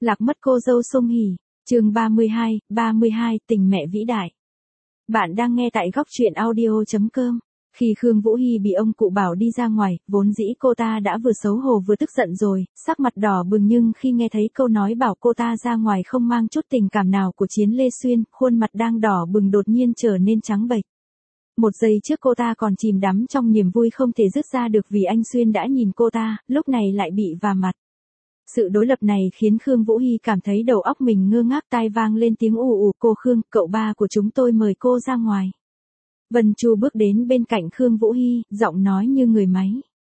Lạc mất cô dâu Song Hỷ, chương 32, tình mẹ vĩ đại. Bạn đang nghe tại góc truyện audio.com. Khi Khương Vũ Hy bị ông cụ bảo đi ra ngoài, vốn dĩ cô ta đã vừa xấu hổ vừa tức giận rồi, sắc mặt đỏ bừng, nhưng khi nghe thấy câu nói bảo cô ta ra ngoài không mang chút tình cảm nào của Chiến Lê Xuyên, khuôn mặt đang đỏ bừng đột nhiên trở nên trắng bệch. Một giây trước cô ta còn chìm đắm trong niềm vui không thể dứt ra được vì anh Xuyên đã nhìn cô ta, lúc này lại bị vả mặt. Sự đối lập này khiến Khương Vũ Hy cảm thấy đầu óc mình ngơ ngác, tai vang lên tiếng ù ù. Cô Khương, cậu ba của chúng tôi mời cô ra ngoài. Vân Chu bước đến bên cạnh Khương Vũ Hy, giọng nói như người máy.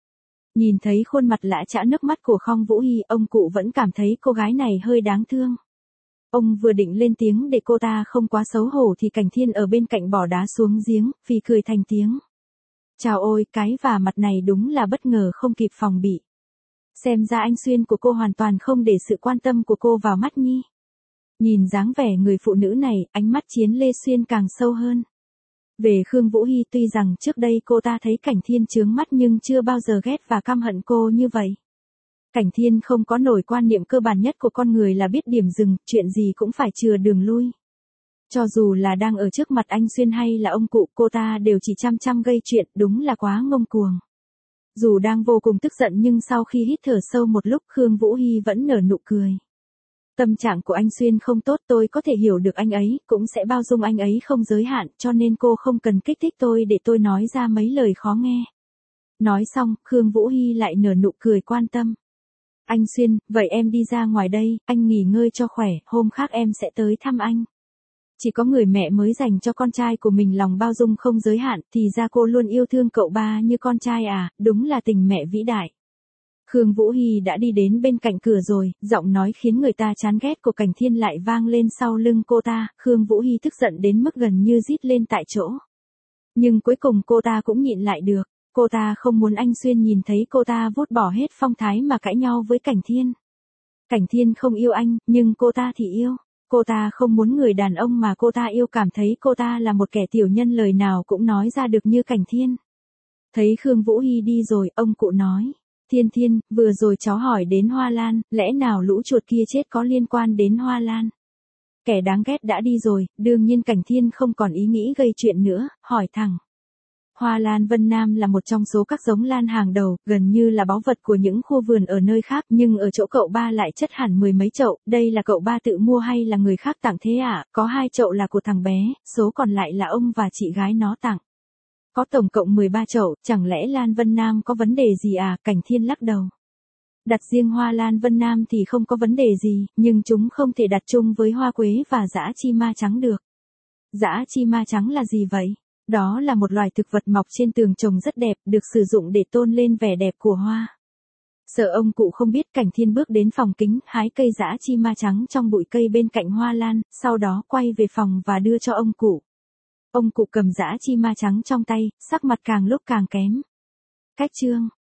Nhìn thấy khuôn mặt lã chã nước mắt của Khương Vũ Hy, ông cụ vẫn cảm thấy cô gái này hơi đáng thương. Ông vừa định lên tiếng để cô ta không quá xấu hổ thì Cảnh Thiên ở bên cạnh bỏ đá xuống giếng, phì cười thành tiếng. Chào ôi, cái vả mặt này đúng là bất ngờ không kịp phòng bị. Xem ra anh Xuyên của cô hoàn toàn không để sự quan tâm của cô vào mắt nhi. Nhìn dáng vẻ người phụ nữ này, ánh mắt Chiến Lê Xuyên càng sâu hơn. Về Khương Vũ Hy, tuy rằng trước đây cô ta thấy Cảnh Thiên chướng mắt nhưng chưa bao giờ ghét và căm hận cô như vậy. Cảnh Thiên không có nổi quan niệm cơ bản nhất của con người là biết điểm dừng, chuyện gì cũng phải chừa đường lui. Cho dù là đang ở trước mặt anh Xuyên hay là ông cụ, cô ta đều chỉ chăm gây chuyện, đúng là quá ngông cuồng. Dù đang vô cùng tức giận nhưng sau khi hít thở sâu một lúc, Khương Vũ Hy vẫn nở nụ cười. Tâm trạng của anh Xuyên không tốt, tôi có thể hiểu được anh ấy, cũng sẽ bao dung anh ấy không giới hạn, cho nên cô không cần kích thích tôi để tôi nói ra mấy lời khó nghe. Nói xong, Khương Vũ Hy lại nở nụ cười quan tâm. Anh Xuyên, vậy em đi ra ngoài đây, anh nghỉ ngơi cho khỏe, hôm khác em sẽ tới thăm anh. Chỉ có người mẹ mới dành cho con trai của mình lòng bao dung không giới hạn, thì ra cô luôn yêu thương cậu ba như con trai à, đúng là tình mẹ vĩ đại. Khương Vũ Hy đã đi đến bên cạnh cửa rồi, giọng nói khiến người ta chán ghét của Cảnh Thiên lại vang lên sau lưng cô ta. Khương Vũ Hy tức giận đến mức gần như rít lên tại chỗ. Nhưng cuối cùng cô ta cũng nhịn lại được, cô ta không muốn anh Xuyên nhìn thấy cô ta vứt bỏ hết phong thái mà cãi nhau với Cảnh Thiên. Cảnh Thiên không yêu anh, nhưng cô ta thì yêu. Cô ta không muốn người đàn ông mà cô ta yêu cảm thấy cô ta là một kẻ tiểu nhân, lời nào cũng nói ra được như Cảnh Thiên. Thấy Khương Vũ Hy đi rồi, ông cụ nói. Thiên, vừa rồi cháu hỏi đến Hoa Lan, lẽ nào lũ chuột kia chết có liên quan đến Hoa Lan? Kẻ đáng ghét đã đi rồi, đương nhiên Cảnh Thiên không còn ý nghĩ gây chuyện nữa, hỏi thẳng. Hoa Lan Vân Nam là một trong số các giống lan hàng đầu, gần như là báu vật của những khu vườn ở nơi khác, nhưng ở chỗ cậu ba lại chất hẳn 10 mấy chậu, đây là cậu ba tự mua hay là người khác tặng thế ạ? Có 2 chậu là của thằng bé, số còn lại là ông và chị gái nó tặng. Có tổng cộng 13 chậu, chẳng lẽ Lan Vân Nam có vấn đề gì à? Cảnh Thiên lắc đầu. Đặt riêng hoa Lan Vân Nam thì không có vấn đề gì, nhưng chúng không thể đặt chung với hoa quế và dã chi ma trắng được. Dã chi ma trắng là gì vậy? Đó là một loài thực vật mọc trên tường trồng rất đẹp, được sử dụng để tôn lên vẻ đẹp của hoa. Sợ ông cụ không biết, Cảnh Thiên bước đến phòng kính, hái cây dã chi ma trắng trong bụi cây bên cạnh hoa lan, sau đó quay về phòng và đưa cho ông cụ. Ông cụ cầm dã chi ma trắng trong tay, sắc mặt càng lúc càng kém. Cách chương